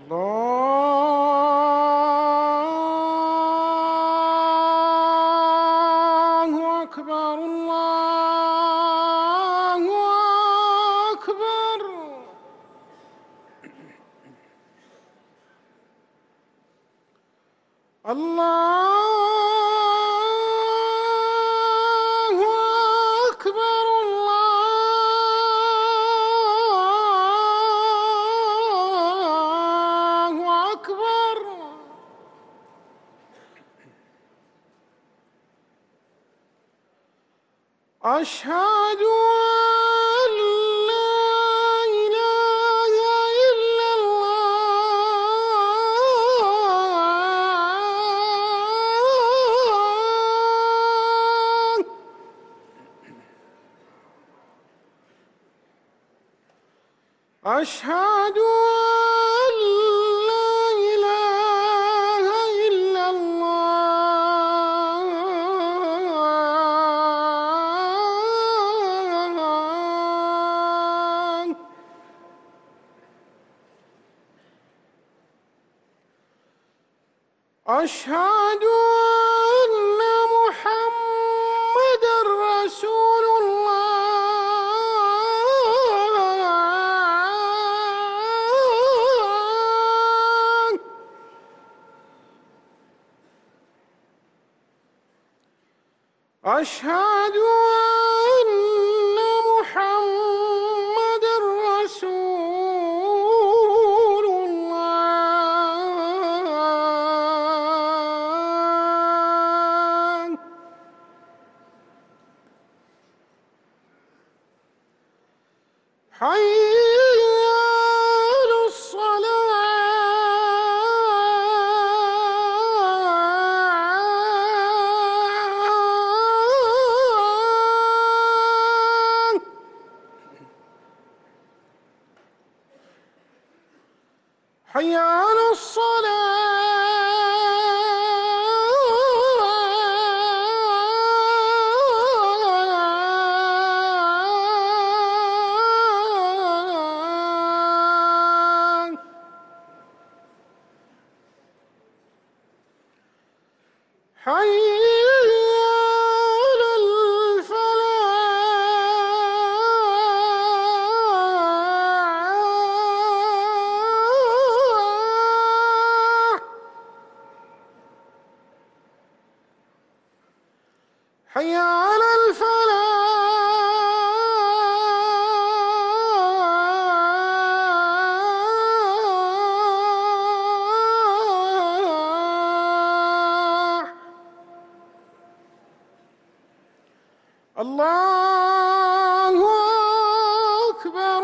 الله أكبر الله أكبر. الله أكبر الله أكبر. أشهد أن لا إله إلا الله. أشهد أن لا إله إلا الله. أشهد أن محمدًا رسول الله. أشهد أن محمدًا رسول الله. حي على الصلاة. حي على الصلاة. حي على الفلاح. حي على الفلاح. الله أكبر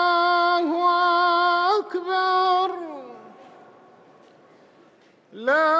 الله أكبر. لا